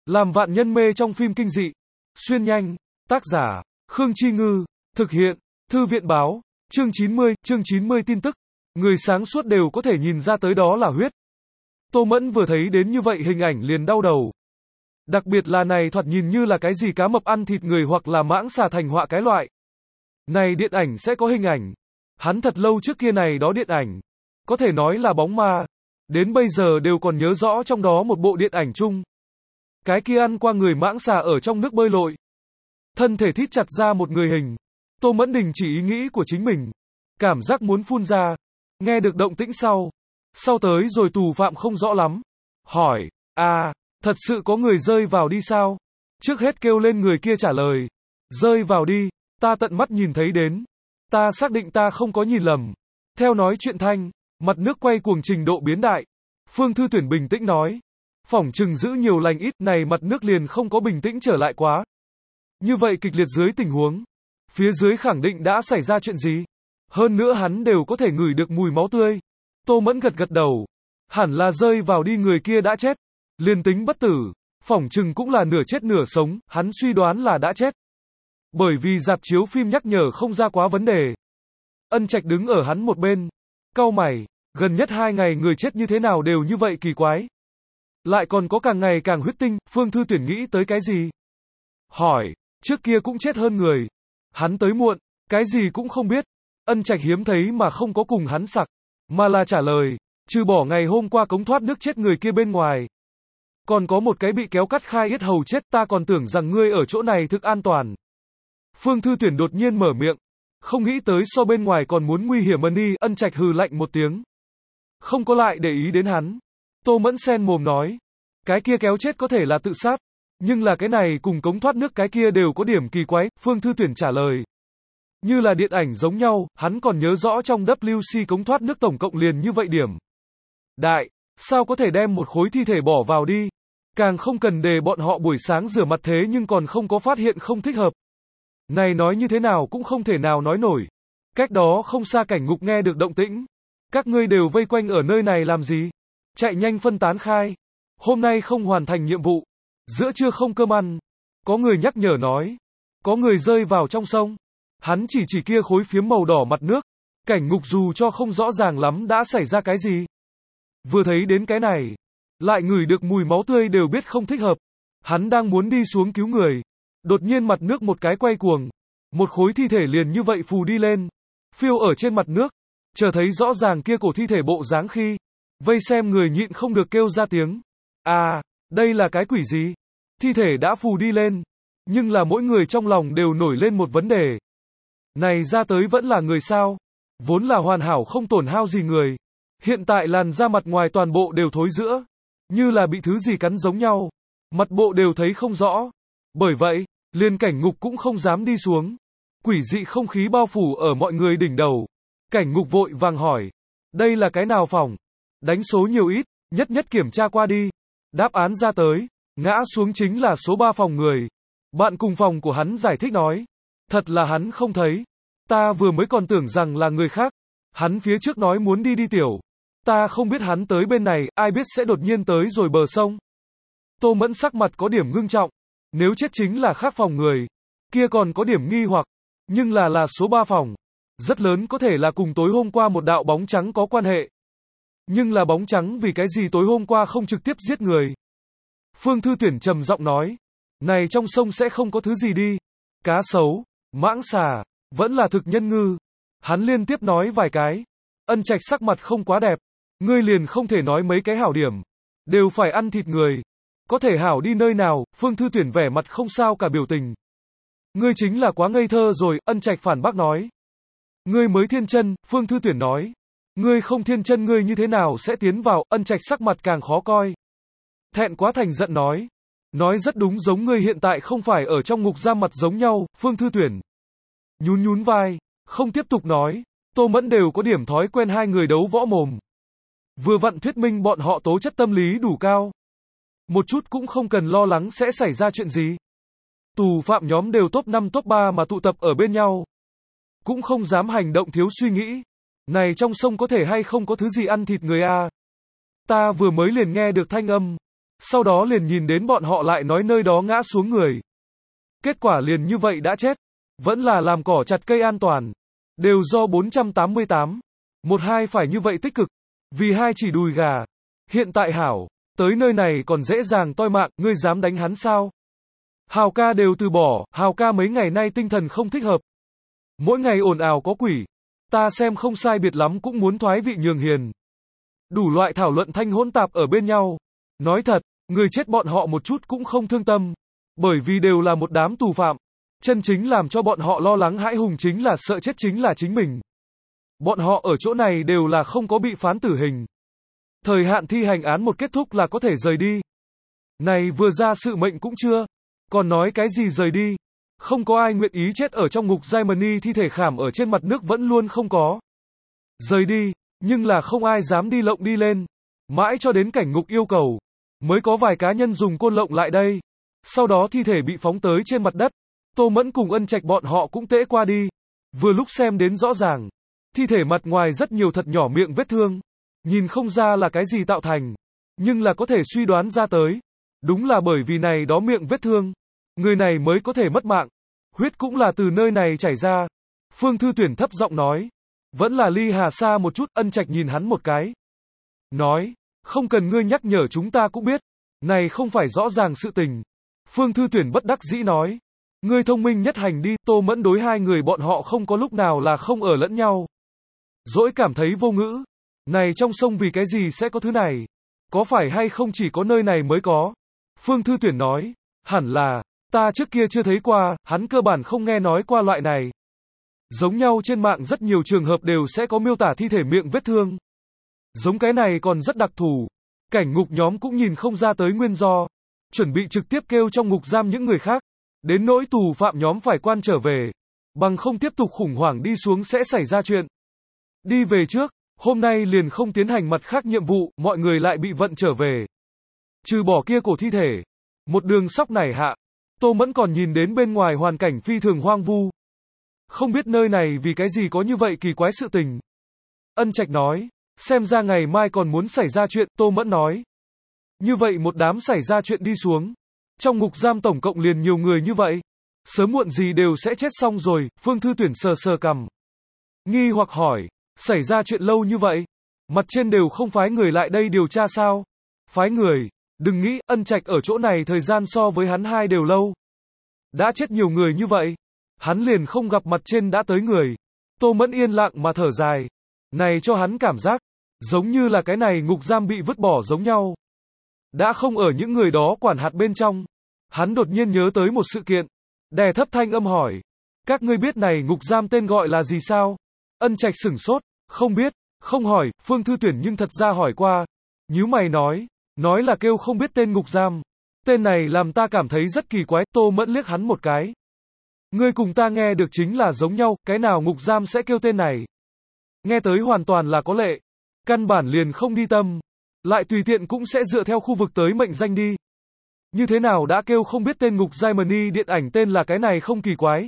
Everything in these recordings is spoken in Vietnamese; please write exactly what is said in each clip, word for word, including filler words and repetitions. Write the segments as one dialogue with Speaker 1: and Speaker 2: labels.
Speaker 1: Làm vạn nhân mê trong phim kinh dị. Xuyên nhanh. Tác giả, Khương Chi Ngư. Thực hiện, Thư viện Báo. Chương chín mươi, chương chín mươi tin tức. Người sáng suốt đều có thể nhìn ra tới đó là huyết. Tô Mẫn vừa thấy đến như vậy hình ảnh liền đau đầu. Đặc biệt là này thoạt nhìn như là cái gì cá mập ăn thịt người hoặc là mãng xà thành họa cái loại. Này điện ảnh sẽ có hình ảnh. Hắn thật lâu trước kia này đó điện ảnh. Có thể nói là bóng ma. Đến bây giờ đều còn nhớ rõ trong đó một bộ điện ảnh chung. Cái kia ăn qua người mãng xà ở trong nước bơi lội. Thân thể thít chặt ra một người hình. Tô Mẫn đình chỉ ý nghĩ của chính mình. Cảm giác muốn phun ra. Nghe được động tĩnh sau. Sau tới rồi tù phạm không rõ lắm. Hỏi, à, thật sự có người rơi vào đi sao? Trước hết kêu lên người kia trả lời. Rơi vào đi, ta tận mắt nhìn thấy đến. Ta xác định ta không có nhìn lầm. Theo nói chuyện thanh, mặt nước quay cuồng trình độ biến đại. Phương Thư Tuyển bình tĩnh nói. Phỏng chừng giữ nhiều lành ít này mặt nước liền không có bình tĩnh trở lại quá. Như vậy kịch liệt dưới tình huống. Phía dưới khẳng định đã xảy ra chuyện gì. Hơn nữa hắn đều có thể ngửi được mùi máu tươi. Tô Mẫn gật gật đầu. Hẳn là rơi vào đi người kia đã chết. Liền tính bất tử. Phỏng chừng cũng là nửa chết nửa sống. Hắn suy đoán là đã chết. Bởi vì rạp chiếu phim nhắc nhở không ra quá vấn đề. Ân Trạch đứng ở hắn một bên. Cau mày. Gần nhất hai ngày người chết như thế nào đều như vậy kỳ quái. Lại còn có càng ngày càng huyết tinh. Phương Thư Tuyển nghĩ tới cái gì? Hỏi. Trước kia cũng chết hơn người. Hắn tới muộn. Cái gì cũng không biết. Ân Trạch hiếm thấy mà không có cùng hắn sặc. Mà là trả lời. Trừ bỏ ngày hôm qua cống thoát nước chết người kia bên ngoài. Còn có một cái bị kéo cắt khai yết hầu chết, ta còn tưởng rằng ngươi ở chỗ này thực an toàn. Phương Thư Tuyển đột nhiên mở miệng. Không nghĩ tới so bên ngoài còn muốn nguy hiểm hơn đi. Ân Trạch hừ lạnh một tiếng. Không có lại để ý đến hắn. Tô Mẫn sen mồm nói. Cái kia kéo chết có thể là tự sát. Nhưng là cái này cùng cống thoát nước cái kia đều có điểm kỳ quái. Phương Thư Tuyển trả lời. Như là điện ảnh giống nhau, hắn còn nhớ rõ trong W C cống thoát nước tổng cộng liền như vậy điểm. Đại, sao có thể đem một khối thi thể bỏ vào đi? Càng không cần để bọn họ buổi sáng rửa mặt thế nhưng còn không có phát hiện không thích hợp. Này nói như thế nào cũng không thể nào nói nổi. Cách đó không xa cảnh ngục nghe được động tĩnh. Các ngươi đều vây quanh ở nơi này làm gì? Chạy nhanh phân tán khai. Hôm nay không hoàn thành nhiệm vụ. Giữa trưa không cơm ăn. Có người nhắc nhở nói. Có người rơi vào trong sông. Hắn chỉ chỉ kia khối phiếm màu đỏ mặt nước. Cảnh ngục dù cho không rõ ràng lắm đã xảy ra cái gì. Vừa thấy đến cái này. Lại ngửi được mùi máu tươi đều biết không thích hợp. Hắn đang muốn đi xuống cứu người. Đột nhiên mặt nước một cái quay cuồng. Một khối thi thể liền như vậy phù đi lên. Phiêu ở trên mặt nước. Chờ thấy rõ ràng kia cổ thi thể bộ dáng khi. Vây xem người nhịn không được kêu ra tiếng. À, đây là cái quỷ gì? Thi thể đã phù đi lên. Nhưng là mỗi người trong lòng đều nổi lên một vấn đề. Này ra tới vẫn là người sao? Vốn là hoàn hảo không tổn hao gì người. Hiện tại làn da mặt ngoài toàn bộ đều thối rữa. Như là bị thứ gì cắn giống nhau. Mặt bộ đều thấy không rõ. Bởi vậy, liền cảnh ngục cũng không dám đi xuống. Quỷ dị không khí bao phủ ở mọi người đỉnh đầu. Cảnh ngục vội vàng hỏi. Đây là cái nào phòng? Đánh số nhiều ít, nhất nhất kiểm tra qua đi. Đáp án ra tới. Ngã xuống chính là số ba phòng người. Bạn cùng phòng của hắn giải thích nói. Thật là hắn không thấy. Ta vừa mới còn tưởng rằng là người khác. Hắn phía trước nói muốn đi đi tiểu. Ta không biết hắn tới bên này, ai biết sẽ đột nhiên tới rồi bờ sông. Tô Mẫn sắc mặt có điểm ngưng trọng. Nếu chết chính là khác phòng người. Kia còn có điểm nghi hoặc. Nhưng là là số ba phòng. Rất lớn có thể là cùng tối hôm qua một đạo bóng trắng có quan hệ. Nhưng là bóng trắng vì cái gì tối hôm qua không trực tiếp giết người. Phương Thư Tuyển trầm giọng nói. Này trong sông sẽ không có thứ gì đi. Cá sấu, mãng xà, vẫn là thực nhân ngư. Hắn liên tiếp nói vài cái. Ân Trạch sắc mặt không quá đẹp. Ngươi liền không thể nói mấy cái hảo điểm. Đều phải ăn thịt người. Có thể hảo đi nơi nào? Phương Thư Tuyển vẻ mặt không sao cả biểu tình. Ngươi chính là quá ngây thơ rồi. Ân Trạch phản bác nói. Ngươi mới thiên chân. Phương Thư Tuyển nói. Ngươi không thiên chân ngươi như thế nào sẽ tiến vào? Ân Trạch sắc mặt càng khó coi. Thẹn quá thành giận nói. Nói rất đúng, giống ngươi hiện tại không phải ở trong ngục giam mặt giống nhau. Phương Thư Tuyển nhún nhún vai, không tiếp tục nói. Tô Mẫn đều có điểm thói quen hai người đấu võ mồm. Vừa vặn thuyết minh bọn họ tố chất tâm lý đủ cao. Một chút cũng không cần lo lắng sẽ xảy ra chuyện gì. Tù phạm nhóm đều top năm top ba mà tụ tập ở bên nhau. Cũng không dám hành động thiếu suy nghĩ. Này trong sông có thể hay không có thứ gì ăn thịt người a? Ta vừa mới liền nghe được thanh âm. Sau đó liền nhìn đến bọn họ lại nói nơi đó ngã xuống người. Kết quả liền như vậy đã chết. Vẫn là làm cỏ chặt cây an toàn. Đều do bốn trăm tám mươi tám. một hai phải như vậy tích cực. Vì hai chỉ đùi gà. Hiện tại hảo. Tới nơi này còn dễ dàng toi mạng, ngươi dám đánh hắn sao? Hào ca đều từ bỏ, Hào ca mấy ngày nay tinh thần không thích hợp. Mỗi ngày ồn ào có quỷ. Ta xem không sai biệt lắm cũng muốn thoái vị nhường hiền. Đủ loại thảo luận thanh hỗn tạp ở bên nhau. Nói thật, người chết bọn họ một chút cũng không thương tâm. Bởi vì đều là một đám tù phạm. Chân chính làm cho bọn họ lo lắng hãi hùng chính là sợ chết chính là chính mình. Bọn họ ở chỗ này đều là không có bị phán tử hình. Thời hạn thi hành án một kết thúc là có thể rời đi. Này vừa ra sự mệnh cũng chưa. Còn nói cái gì rời đi. Không có ai nguyện ý chết ở trong ngục Germany, thi thể khảm ở trên mặt nước vẫn luôn không có. Rời đi, nhưng là không ai dám đi lộng đi lên. Mãi cho đến cảnh ngục yêu cầu. Mới có vài cá nhân dùng côn lộng lại đây. Sau đó thi thể bị phóng tới trên mặt đất. Tô Mẫn cùng Ân Trạch bọn họ cũng tễ qua đi. Vừa lúc xem đến rõ ràng. Thi thể mặt ngoài rất nhiều thật nhỏ miệng vết thương. Nhìn không ra là cái gì tạo thành. Nhưng là có thể suy đoán ra tới. Đúng là bởi vì này đó miệng vết thương. Người này mới có thể mất mạng. Huyết cũng là từ nơi này chảy ra. Phương Thư Tuyển thấp giọng nói. Vẫn là ly Hà xa một chút. Ân Trạch nhìn hắn một cái. Nói. Không cần ngươi nhắc nhở chúng ta cũng biết. Này không phải rõ ràng sự tình. Phương Thư Tuyển bất đắc dĩ nói. Ngươi thông minh nhất hành đi. Tô Mẫn đối hai người bọn họ không có lúc nào là không ở lẫn nhau. Dỗi cảm thấy vô ngữ. Này trong sông vì cái gì sẽ có thứ này? Có phải hay không chỉ có nơi này mới có? Phương Thư Tuyển nói. Hẳn là. Ta trước kia chưa thấy qua. Hắn cơ bản không nghe nói qua loại này. Giống nhau trên mạng rất nhiều trường hợp đều sẽ có miêu tả thi thể miệng vết thương. Giống cái này còn rất đặc thù. Cảnh ngục nhóm cũng nhìn không ra tới nguyên do. Chuẩn bị trực tiếp kêu trong ngục giam những người khác. Đến nỗi tù phạm nhóm phải quan trở về. Bằng không tiếp tục khủng hoảng đi xuống sẽ xảy ra chuyện. Đi về trước. Hôm nay liền không tiến hành mặt khác nhiệm vụ. Mọi người lại bị vận trở về. Trừ bỏ kia cổ thi thể. Một đường sóc nảy hạ. Tô Mẫn còn nhìn đến bên ngoài hoàn cảnh phi thường hoang vu. Không biết nơi này vì cái gì có như vậy kỳ quái sự tình. Ân Trạch nói. Xem ra ngày mai còn muốn xảy ra chuyện. Tô Mẫn nói. Như vậy một đám xảy ra chuyện đi xuống. Trong ngục giam tổng cộng liền nhiều người như vậy. Sớm muộn gì đều sẽ chết xong rồi. Phương Thư Tuyển sờ sờ cằm. Nghi hoặc hỏi. Xảy ra chuyện lâu như vậy. Mặt trên đều không phái người lại đây điều tra sao? Phái người. Đừng nghĩ Ân Trạch ở chỗ này thời gian so với hắn hai đều lâu. Đã chết nhiều người như vậy. Hắn liền không gặp mặt trên đã tới người. Tô Mẫn yên lặng mà thở dài. Này cho hắn cảm giác. Giống như là cái này ngục giam bị vứt bỏ giống nhau. Đã không ở những người đó quản hạt bên trong. Hắn đột nhiên nhớ tới một sự kiện. Đè thấp thanh âm hỏi. Các ngươi biết này ngục giam tên gọi là gì sao? Ân Trạch sửng sốt. Không biết. Không hỏi. Phương Thư Tuyển nhưng thật ra hỏi qua. Nhíu mày nói. Nói là kêu không biết tên ngục giam. Tên này làm ta cảm thấy rất kỳ quái. Tô Mẫn liếc hắn một cái. Ngươi cùng ta nghe được chính là giống nhau. Cái nào ngục giam sẽ kêu tên này? Nghe tới hoàn toàn là có lệ. Căn bản liền không đi tâm. Lại tùy tiện cũng sẽ dựa theo khu vực tới mệnh danh đi. Như thế nào đã kêu không biết tên ngục Germany, điện ảnh tên là cái này không kỳ quái.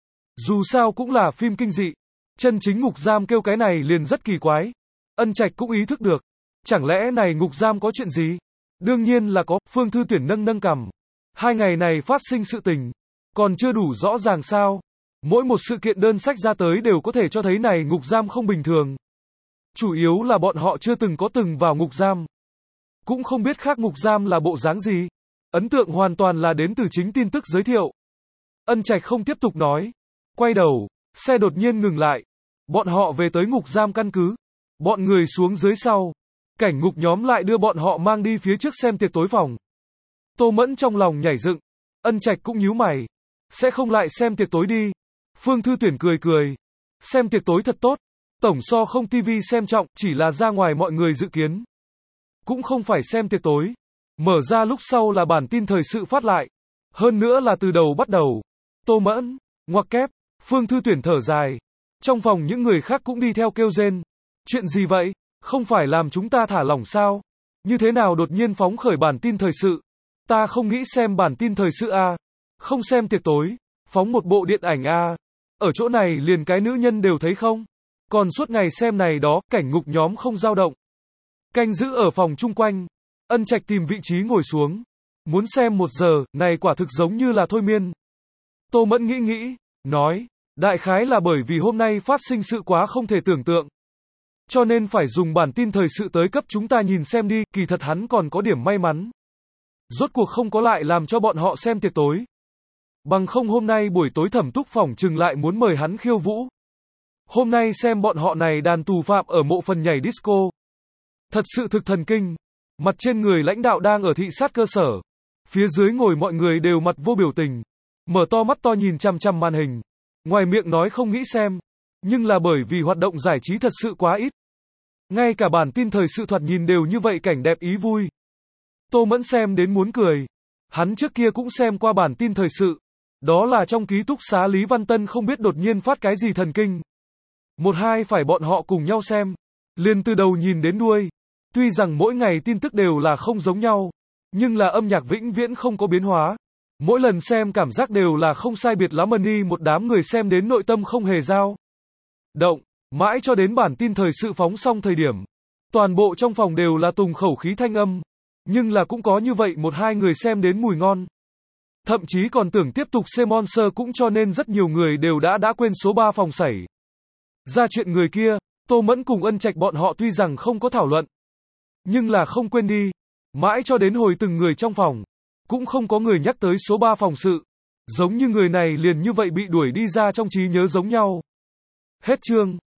Speaker 1: Dù sao cũng là phim kinh dị. Chân chính ngục giam kêu cái này liền rất kỳ quái. Ân Trạch cũng ý thức được. Chẳng lẽ này ngục giam có chuyện gì? Đương nhiên là có. Phương Thư Tuyển nâng nâng cằm. Hai ngày này phát sinh sự tình. Còn chưa đủ rõ ràng sao? Mỗi một sự kiện đơn sách ra tới đều có thể cho thấy này ngục giam không bình thường. Chủ yếu là bọn họ chưa từng có từng vào ngục giam. Cũng không biết khác ngục giam là bộ dáng gì. Ấn tượng hoàn toàn là đến từ chính tin tức giới thiệu. Ân Trạch không tiếp tục nói. Quay đầu, xe đột nhiên ngừng lại. Bọn họ về tới ngục giam căn cứ. Bọn người xuống dưới sau. Cảnh ngục nhóm lại đưa bọn họ mang đi phía trước xem tiệc tối phòng. Tô Mẫn trong lòng nhảy dựng. Ân Trạch cũng nhíu mày. Sẽ không lại xem tiệc tối đi. Phương Thư Tuyển cười cười. Xem tiệc tối thật tốt. Tổng so không tivi xem trọng, chỉ là ra ngoài mọi người dự kiến. Cũng không phải xem tiệc tối. Mở ra lúc sau là bản tin thời sự phát lại. Hơn nữa là từ đầu bắt đầu. Tô Mẫn, ngoặc kép, Phương Thư Tuyển thở dài. Trong phòng những người khác cũng đi theo kêu rên. Chuyện gì vậy? Không phải làm chúng ta thả lỏng sao? Như thế nào đột nhiên phóng khởi bản tin thời sự? Ta không nghĩ xem bản tin thời sự a. Không xem tiệc tối. Phóng một bộ điện ảnh a. Ở chỗ này liền cái nữ nhân đều thấy không? Còn suốt ngày xem này đó, cảnh ngục nhóm không dao động. Canh giữ ở phòng chung quanh. Ân Trạch tìm vị trí ngồi xuống. Muốn xem một giờ, này quả thực giống như là thôi miên. Tô Mẫn nghĩ nghĩ, nói, đại khái là bởi vì hôm nay phát sinh sự quá không thể tưởng tượng. Cho nên phải dùng bản tin thời sự tới cấp chúng ta nhìn xem đi, kỳ thật hắn còn có điểm may mắn. Rốt cuộc không có lại làm cho bọn họ xem tiệc tối. Bằng không hôm nay buổi tối Thẩm Túc phỏng chừng lại muốn mời hắn khiêu vũ. Hôm nay xem bọn họ này đàn tù phạm ở mộ phần nhảy disco. Thật sự thực thần kinh. Mặt trên người lãnh đạo đang ở thị sát cơ sở. Phía dưới ngồi mọi người đều mặt vô biểu tình. Mở to mắt to nhìn chằm chằm màn hình. Ngoài miệng nói không nghĩ xem. Nhưng là bởi vì hoạt động giải trí thật sự quá ít. Ngay cả bản tin thời sự thoạt nhìn đều như vậy cảnh đẹp ý vui. Tô Mẫn xem đến muốn cười. Hắn trước kia cũng xem qua bản tin thời sự. Đó là trong ký túc xá Lý Văn Tân không biết đột nhiên phát cái gì thần kinh. Một hai phải bọn họ cùng nhau xem. Liền từ đầu nhìn đến đuôi. Tuy rằng mỗi ngày tin tức đều là không giống nhau. Nhưng là âm nhạc vĩnh viễn không có biến hóa. Mỗi lần xem cảm giác đều là không sai biệt lắm đi một đám người xem đến nội tâm không hề dao động. Mãi cho đến bản tin thời sự phóng xong thời điểm. Toàn bộ trong phòng đều là tùng khẩu khí thanh âm. Nhưng là cũng có như vậy một hai người xem đến mùi ngon. Thậm chí còn tưởng tiếp tục xem Monster cũng cho nên rất nhiều người đều đã đã quên số ba phòng xảy ra chuyện người kia. Tô Mẫn cùng Ân Trạch bọn họ tuy rằng không có thảo luận. Nhưng là không quên đi. Mãi cho đến hồi từng người trong phòng. Cũng không có người nhắc tới số ba phòng sự. Giống như người này liền như vậy bị đuổi đi ra trong trí nhớ giống nhau. Hết chương.